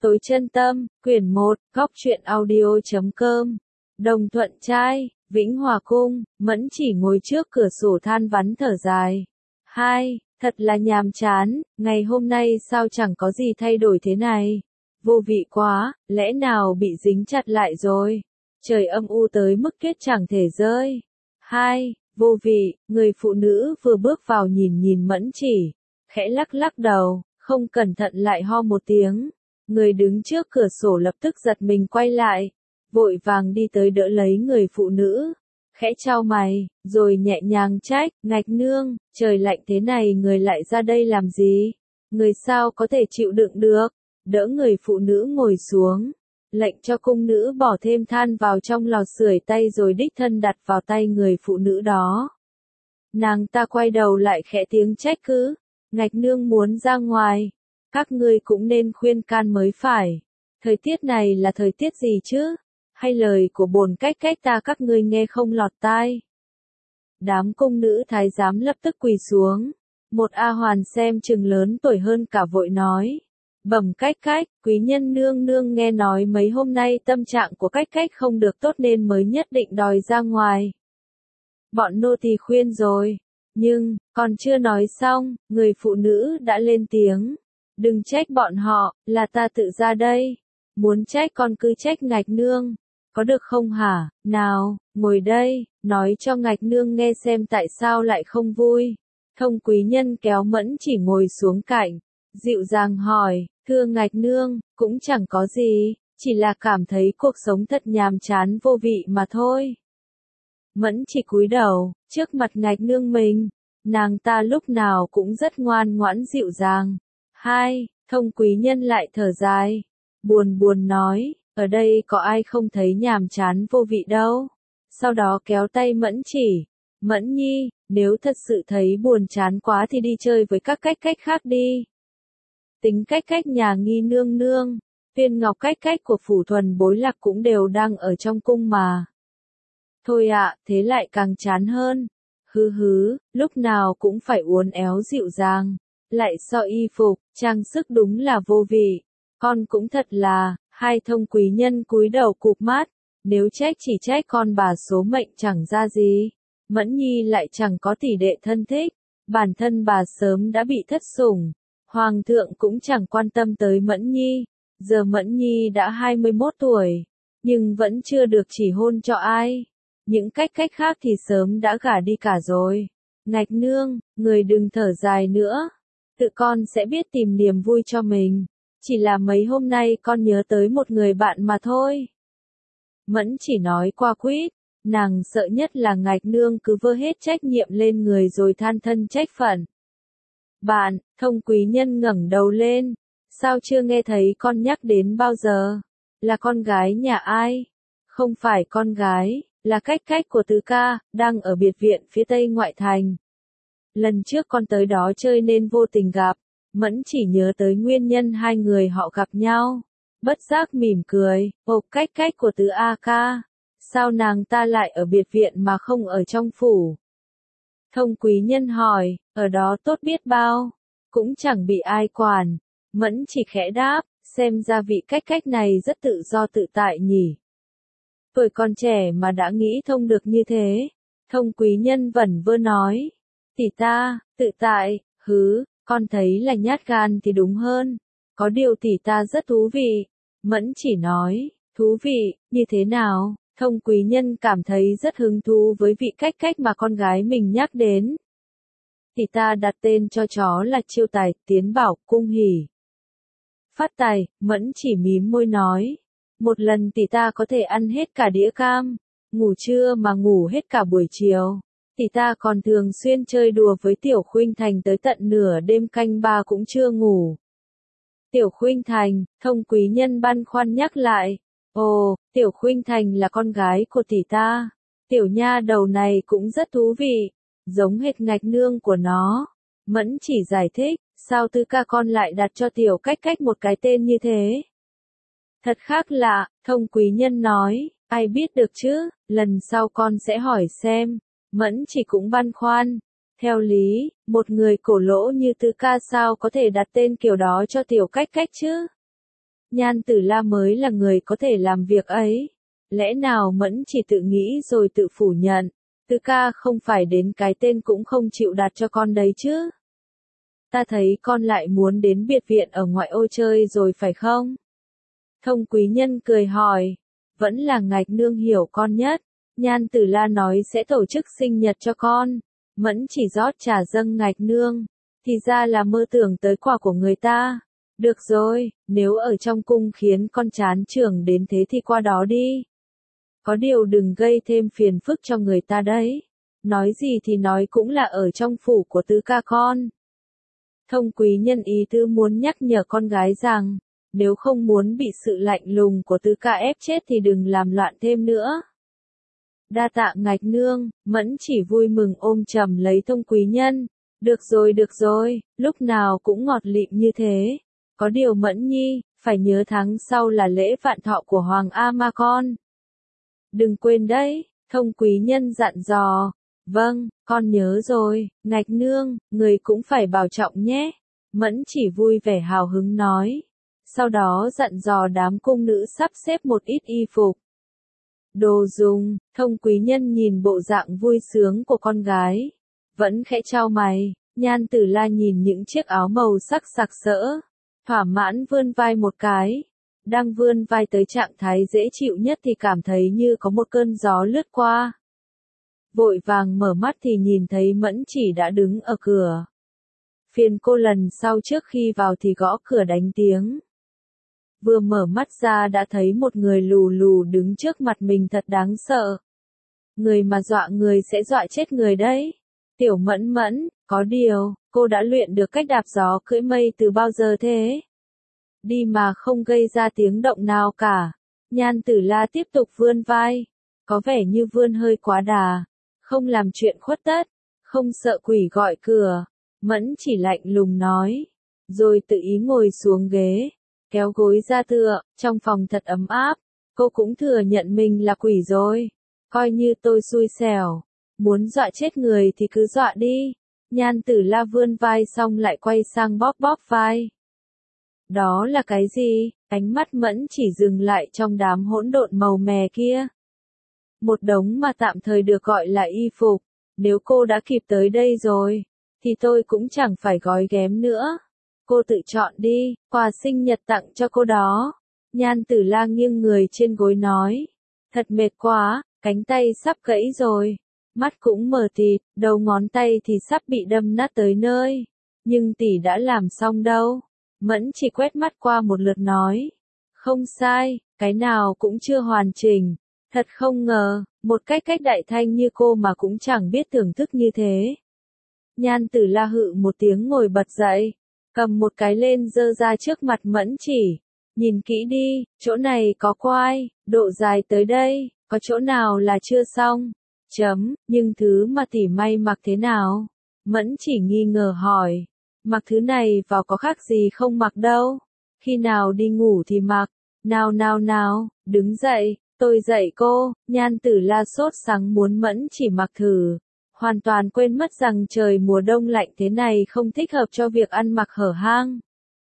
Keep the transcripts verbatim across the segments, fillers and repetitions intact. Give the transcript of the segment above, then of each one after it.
Tối chân tâm, quyển một, góc truyện audio.com. Đồng Thuận trai, Vĩnh Hòa cung, Mẫn Chỉ ngồi trước cửa sổ than vắn thở dài. Hai, thật là nhàm chán, ngày hôm nay sao chẳng có gì thay đổi thế này. Vô vị quá, lẽ nào bị dính chặt lại rồi. Trời âm u tới mức tuyết chẳng thể rơi. Hai, vô vị, người phụ nữ vừa bước vào nhìn nhìn Mẫn Chỉ, khẽ lắc lắc đầu, không cẩn thận lại ho một tiếng. Người đứng trước cửa sổ lập tức giật mình quay lại, vội vàng đi tới đỡ lấy người phụ nữ, khẽ chau mày, rồi nhẹ nhàng trách, Ngạch nương, trời lạnh thế này người lại ra đây làm gì? Người sao có thể chịu đựng được? Đỡ người phụ nữ ngồi xuống, lệnh cho cung nữ bỏ thêm than vào trong lò sưởi tay rồi đích thân đặt vào tay người phụ nữ đó. Nàng ta quay đầu lại khẽ tiếng trách cứ, Ngạch nương muốn ra ngoài. Các ngươi cũng nên khuyên can mới phải. Thời tiết này là thời tiết gì chứ? Hay lời của bồn cách cách ta các ngươi nghe không lọt tai? Đám cung nữ thái giám lập tức quỳ xuống. Một A Hoàn xem chừng lớn tuổi hơn cả vội nói. Bẩm cách cách, quý nhân nương nương nghe nói mấy hôm nay tâm trạng của cách cách không được tốt nên mới nhất định đòi ra ngoài. Bọn nô tỳ khuyên rồi. Nhưng, còn chưa nói xong, người phụ nữ đã lên tiếng. Đừng trách bọn họ, là ta tự ra đây. Muốn trách con cứ trách Ngạch nương. Có được không hả? Nào, ngồi đây, nói cho Ngạch nương nghe xem tại sao lại không vui. Thông quý nhân kéo Mẫn Chỉ ngồi xuống cạnh, dịu dàng hỏi, thưa Ngạch nương, cũng chẳng có gì, chỉ là cảm thấy cuộc sống thật nhàm chán vô vị mà thôi. Mẫn Chỉ cúi đầu, trước mặt Ngạch nương mình, nàng ta lúc nào cũng rất ngoan ngoãn dịu dàng. Hai, thông quý nhân lại thở dài, buồn buồn nói, ở đây có ai không thấy nhàm chán vô vị đâu. Sau đó kéo tay Mẫn Chỉ, Mẫn nhi, nếu thật sự thấy buồn chán quá thì đi chơi với các cách cách khác đi. Tính cách cách nhà nghi nương nương, viên ngọc cách cách của phủ thuần bối lạc cũng đều đang ở trong cung mà. Thôi ạ, thế lại càng chán hơn. Hứ hứ, lúc nào cũng phải uốn éo dịu dàng. Lại so y phục, trang sức đúng là vô vị. Con cũng thật là, hai thông quý nhân cúi đầu cụp mắt. Nếu trách chỉ trách con bà số mệnh chẳng ra gì. Mẫn nhi lại chẳng có tỷ đệ thân thích. Bản thân bà sớm đã bị thất sủng. Hoàng thượng cũng chẳng quan tâm tới Mẫn nhi. Giờ Mẫn nhi đã hai mươi mốt tuổi. Nhưng vẫn chưa được chỉ hôn cho ai. Những cách cách khác thì sớm đã gả đi cả rồi. Ngạch nương, người đừng thở dài nữa. Tự con sẽ biết tìm niềm vui cho mình. Chỉ là mấy hôm nay con nhớ tới một người bạn mà thôi. Mẫn Chỉ nói qua quýt, nàng sợ nhất là Ngạch nương cứ vơ hết trách nhiệm lên người rồi than thân trách phận. Bạn, thông quý nhân ngẩng đầu lên, sao chưa nghe thấy con nhắc đến bao giờ? Là con gái nhà ai? Không phải con gái, là cách cách của tứ ca, đang ở biệt viện phía tây ngoại thành. Lần trước con tới đó chơi nên vô tình gặp, Mẫn Chỉ nhớ tới nguyên nhân hai người họ gặp nhau. Bất giác mỉm cười, ồ cách cách của tứ A ca, sao nàng ta lại ở biệt viện mà không ở trong phủ? Thông quý nhân hỏi, ở đó tốt biết bao, cũng chẳng bị ai quản. Mẫn Chỉ khẽ đáp, xem ra vị cách cách này rất tự do tự tại nhỉ. Tuổi còn trẻ mà đã nghĩ thông được như thế. Thông quý nhân vẩn vơ nói, tỷ ta, tự tại, hứ, con thấy là nhát gan thì đúng hơn. Có điều tỷ ta rất thú vị. Mẫn Chỉ nói, thú vị, như thế nào? Thông quý nhân cảm thấy rất hứng thú với vị cách cách mà con gái mình nhắc đến. Tỷ ta đặt tên cho chó là Chiêu Tài, Tiến Bảo, Cung Hỉ. Phát Tài, Mẫn Chỉ mím môi nói. Một lần tỷ ta có thể ăn hết cả đĩa cam, ngủ trưa mà ngủ hết cả buổi chiều. Tỷ ta còn thường xuyên chơi đùa với Tiểu Khuynh Thành tới tận nửa đêm canh ba cũng chưa ngủ. Tiểu Khuynh Thành, thông quý nhân băn khoăn nhắc lại. Ồ, Tiểu Khuynh Thành là con gái của tỷ ta. Tiểu nha đầu này cũng rất thú vị, giống hệt Ngạch nương của nó. Mẫn Chỉ giải thích, sao tứ ca con lại đặt cho Tiểu cách cách một cái tên như thế? Thật khác lạ, thông quý nhân nói, ai biết được chứ, lần sau con sẽ hỏi xem. Mẫn Chỉ cũng băn khoăn. Theo lý, một người cổ lỗ như tứ ca sao có thể đặt tên kiểu đó cho Tiểu cách cách chứ? Nhan Tử La mới là người có thể làm việc ấy. Lẽ nào Mẫn chỉ tự nghĩ rồi tự phủ nhận, Tứ ca không phải đến cái tên cũng không chịu đặt cho con đấy chứ? Ta thấy con lại muốn đến biệt viện ở ngoại ô chơi rồi phải không? Thông Quý Nhân cười hỏi, vẫn là Ngạch Nương hiểu con nhất. Nhan Tử La nói sẽ tổ chức sinh nhật cho con. Mẫn chỉ rót trà dâng Ngạch Nương, thì ra là mơ tưởng tới quà của người ta. Được rồi, nếu ở trong cung khiến con chán chường đến thế thì qua đó đi. Có điều đừng gây thêm phiền phức cho người ta đấy. Nói gì thì nói cũng là ở trong phủ của tứ ca con. Thông Quý Nhân ý tứ muốn nhắc nhở con gái rằng, nếu không muốn bị sự lạnh lùng của tứ ca ép chết thì đừng làm loạn thêm nữa. Đa tạ Ngạch Nương, Mẫn chỉ vui mừng ôm chầm lấy Thông Quý Nhân. Được rồi được rồi, lúc nào cũng ngọt lịm như thế. Có điều Mẫn nhi, phải nhớ tháng sau là lễ vạn thọ của Hoàng A Ma con. Đừng quên đấy, Thông Quý Nhân dặn dò. Vâng, con nhớ rồi, Ngạch Nương, người cũng phải bảo trọng nhé. Mẫn chỉ vui vẻ hào hứng nói. Sau đó dặn dò đám cung nữ sắp xếp một ít y phục. Đồ dùng, Thông Quý Nhân nhìn bộ dạng vui sướng của con gái. Vẫn khẽ chau mày, Nhan Tử La nhìn những chiếc áo màu sắc sặc sỡ. Thỏa mãn vươn vai một cái. Đang vươn vai tới trạng thái dễ chịu nhất thì cảm thấy như có một cơn gió lướt qua. Vội vàng mở mắt thì nhìn thấy Mẫn chỉ đã đứng ở cửa. Phiền cô lần sau trước khi vào thì gõ cửa đánh tiếng. Vừa mở mắt ra đã thấy một người lù lù đứng trước mặt mình thật đáng sợ. Người mà dọa người sẽ dọa chết người đấy. Tiểu Mẫn Mẫn, có điều, cô đã luyện được cách đạp gió cưỡi mây từ bao giờ thế? Đi mà không gây ra tiếng động nào cả. Nhan Tử La tiếp tục vươn vai. Có vẻ như vươn hơi quá đà. Không làm chuyện khuất tất. Không sợ quỷ gọi cửa. Mẫn chỉ lạnh lùng nói. Rồi tự ý ngồi xuống ghế. Kéo gối ra tựa. Trong phòng thật ấm áp. Cô cũng thừa nhận mình là quỷ rồi. Coi như tôi xui xẻo. Muốn dọa chết người thì cứ dọa đi. Nhan Tử La vươn vai xong lại quay sang bóp bóp vai. Đó là cái gì? Ánh mắt Mẫn chỉ dừng lại trong đám hỗn độn màu mè kia. Một đống mà tạm thời được gọi là y phục. Nếu cô đã kịp tới đây rồi, thì tôi cũng chẳng phải gói ghém nữa. Cô tự chọn đi, quà sinh nhật tặng cho cô đó. Nhan Tử La nghiêng người trên gối nói. Thật mệt quá, cánh tay sắp gãy rồi. Mắt cũng mờ tịt, đầu ngón tay thì sắp bị đâm nát tới nơi. Nhưng tỷ đã làm xong đâu. Mẫn chỉ quét mắt qua một lượt nói. Không sai, cái nào cũng chưa hoàn chỉnh. Thật không ngờ, một cách cách đại thanh như cô mà cũng chẳng biết thưởng thức như thế. Nhan Tử La hự một tiếng ngồi bật dậy. Cầm một cái lên giơ ra trước mặt Mẫn chỉ. Nhìn kỹ đi, chỗ này có quai, độ dài tới đây, có chỗ nào là chưa xong. Chấm, nhưng thứ mà tỷ may mặc thế nào? Mẫn chỉ nghi ngờ hỏi. Mặc thứ này vào có khác gì không mặc đâu. Khi nào đi ngủ thì mặc. Nào nào nào, đứng dậy, tôi dạy cô. Nhan Tử La sốt sắng muốn Mẫn chỉ mặc thử. Hoàn toàn quên mất rằng trời mùa đông lạnh thế này không thích hợp cho việc ăn mặc hở hang.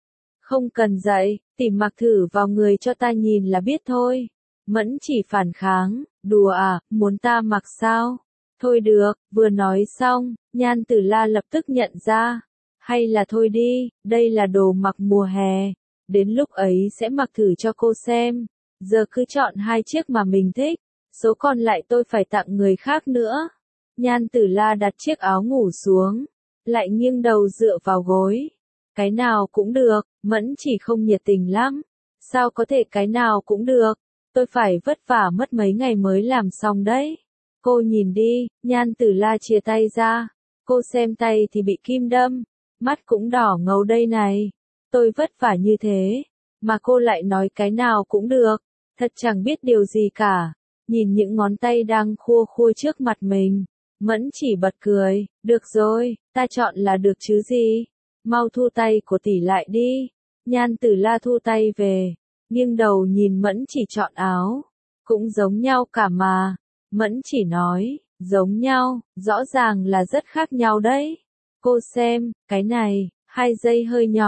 Không cần dạy, tỷ mặc thử vào người cho ta nhìn là biết thôi. Mẫn chỉ phản kháng, đùa à, muốn ta mặc sao? Thôi được, vừa nói xong, Nhan Tử La lập tức nhận ra. Hay là thôi đi, đây là đồ mặc mùa hè. Đến lúc ấy sẽ mặc thử cho cô xem. Giờ cứ chọn hai chiếc mà mình thích. Số còn lại tôi phải tặng người khác nữa. Nhan Tử La đặt chiếc áo ngủ xuống. Lại nghiêng đầu dựa vào gối. Cái nào cũng được, Mẫn chỉ không nhiệt tình lắm. Sao có thể cái nào cũng được. Tôi phải vất vả mất mấy ngày mới làm xong đấy. Cô nhìn đi, Nhan Tử La chia tay ra. Cô xem tay thì bị kim đâm. Mắt cũng đỏ ngầu đây này. Tôi vất vả như thế. Mà cô lại nói cái nào cũng được. Thật chẳng biết điều gì cả. Nhìn những ngón tay đang khua khua trước mặt mình. Mẫn chỉ bật cười. Được rồi, ta chọn là được chứ gì. Mau thu tay của tỷ lại đi. Nhan Tử La thu tay về. Nghiêng đầu nhìn Mẫn chỉ chọn áo. Cũng giống nhau cả mà. Mẫn chỉ nói. Giống nhau, rõ ràng là rất khác nhau đấy. Cô xem, cái này, hai dây hơi nhỏ,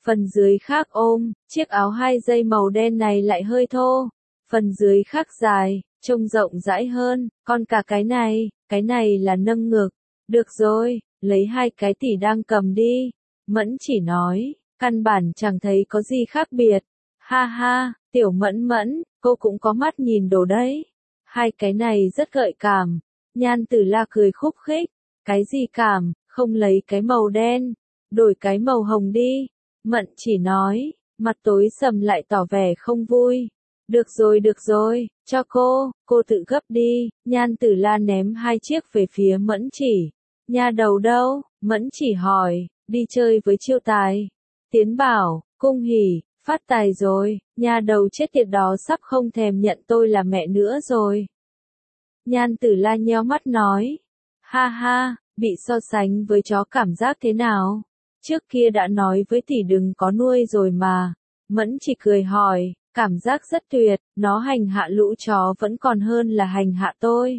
Phần dưới khác ôm, chiếc áo hai dây màu đen này lại hơi thô. Phần dưới khác dài, trông rộng rãi hơn, còn cả cái này, cái này là nâng ngực. Được rồi, lấy hai cái tỷ đang cầm đi. Mẫn chỉ nói, căn bản chẳng thấy có gì khác biệt. Ha ha, tiểu Mẫn Mẫn, cô cũng có mắt nhìn đồ đấy. Hai cái này rất gợi cảm. Nhan Tử La cười khúc khích. Cái gì cảm, không lấy cái màu đen, đổi cái màu hồng đi. Mẫn chỉ nói, mặt tối sầm lại tỏ vẻ không vui. Được rồi được rồi, cho cô, cô tự gấp đi. Nhan Tử La ném hai chiếc về phía Mẫn chỉ. Nha đầu đâu? Mẫn chỉ hỏi, đi chơi với Chiêu Tài. Tiến bảo, Cung Hỉ, phát tài rồi, nha đầu chết tiệt đó sắp không thèm nhận tôi là mẹ nữa rồi. Nhan Tử La nheo mắt nói, ha ha, bị so sánh với chó cảm giác thế nào? Trước kia đã nói với tỷ đừng có nuôi rồi mà. Mẫn chỉ cười hỏi, cảm giác rất tuyệt, nó hành hạ lũ chó vẫn còn hơn là hành hạ tôi.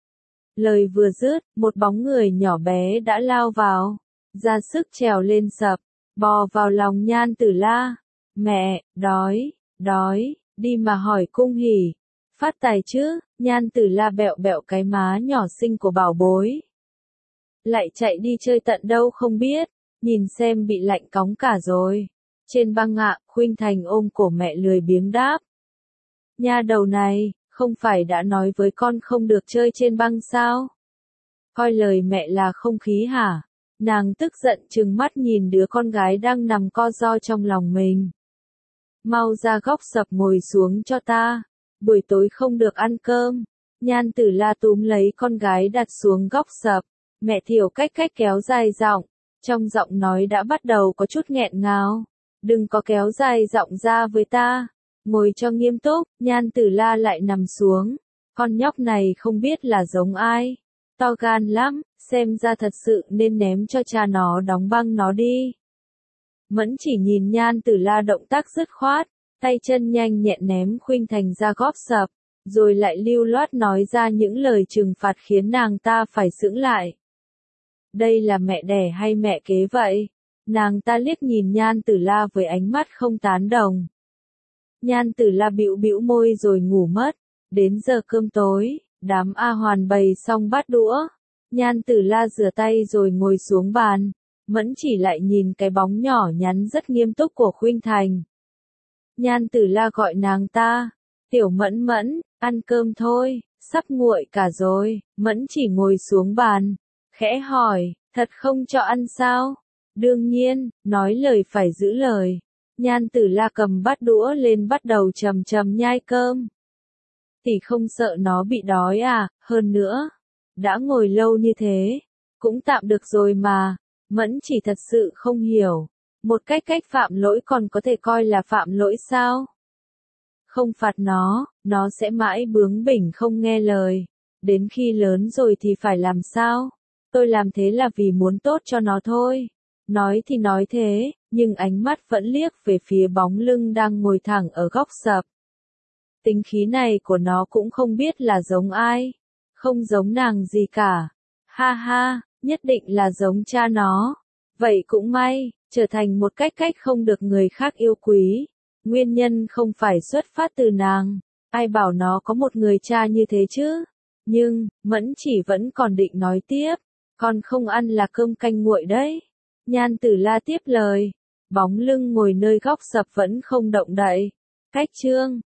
Lời vừa dứt, một bóng người nhỏ bé đã lao vào, ra sức trèo lên sập, bò vào lòng Nhan Tử La. Mẹ, đói, đói, đi mà hỏi Cung Hỉ. Phát tài chứ, Nhan Tử La bẹo bẹo cái má nhỏ xinh của bảo bối. Lại chạy đi chơi tận đâu không biết, nhìn xem bị lạnh cóng cả rồi. Trên băng ạ, Khuynh Thành ôm cổ mẹ lười biếng đáp. Nha đầu này, không phải đã nói với con không được chơi trên băng sao? Coi lời mẹ là không khí hả? Nàng tức giận trừng mắt nhìn đứa con gái đang nằm co ro trong lòng mình. Mau ra góc sập ngồi xuống cho ta. Buổi tối không được ăn cơm. Nhan Tử La túm lấy con gái đặt xuống góc sập. Mẹ Thiểu cách cách kéo dài giọng. Trong giọng nói đã bắt đầu có chút nghẹn ngào. Đừng có kéo dài giọng ra với ta. Ngồi cho nghiêm túc, Nhan Tử La lại nằm xuống. Con nhóc này không biết là giống ai. To gan lắm, xem ra thật sự nên ném cho cha nó đóng băng nó đi. Mẫn chỉ nhìn Nhan Tử La động tác dứt khoát, tay chân nhanh nhẹn ném Khuynh Thành ra góp sập, rồi lại lưu loát nói ra những lời trừng phạt khiến nàng ta phải sững lại. Đây là mẹ đẻ hay mẹ kế vậy? Nàng ta liếc nhìn Nhan Tử La với ánh mắt không tán đồng. Nhan Tử La bĩu bĩu môi rồi ngủ mất. Đến giờ cơm tối, đám A Hoàn bày xong bát đũa. Nhan Tử La rửa tay rồi ngồi xuống bàn. Mẫn chỉ lại nhìn cái bóng nhỏ nhắn rất nghiêm túc của Khuynh Thành. Nhan Tử La gọi nàng ta. Tiểu Mẫn Mẫn, ăn cơm thôi, sắp nguội cả rồi. Mẫn chỉ ngồi xuống bàn. Khẽ hỏi, thật không cho ăn sao? Đương nhiên, nói lời phải giữ lời. Nhan Tử La cầm bát đũa lên bắt đầu chầm chầm nhai cơm. Tỷ không sợ nó bị đói à, hơn nữa. Đã ngồi lâu như thế, cũng tạm được rồi mà. Mẫn chỉ thật sự không hiểu. Một cách cách phạm lỗi còn có thể coi là phạm lỗi sao? Không phạt nó, nó sẽ mãi bướng bỉnh không nghe lời. Đến khi lớn rồi thì phải làm sao? Tôi làm thế là vì muốn tốt cho nó thôi. Nói thì nói thế, nhưng ánh mắt vẫn liếc về phía bóng lưng đang ngồi thẳng ở góc sập. Tính khí này của nó cũng không biết là giống ai. Không giống nàng gì cả. Ha ha, nhất định là giống cha nó. Vậy cũng may, trở thành một cách cách không được người khác yêu quý. Nguyên nhân không phải xuất phát từ nàng. Ai bảo nó có một người cha như thế chứ? Nhưng, Mẫn chỉ vẫn còn định nói tiếp. Con không ăn là cơm canh nguội đấy. Nhan Tử La tiếp lời. Bóng lưng ngồi nơi góc sập vẫn không động đậy. Cách chương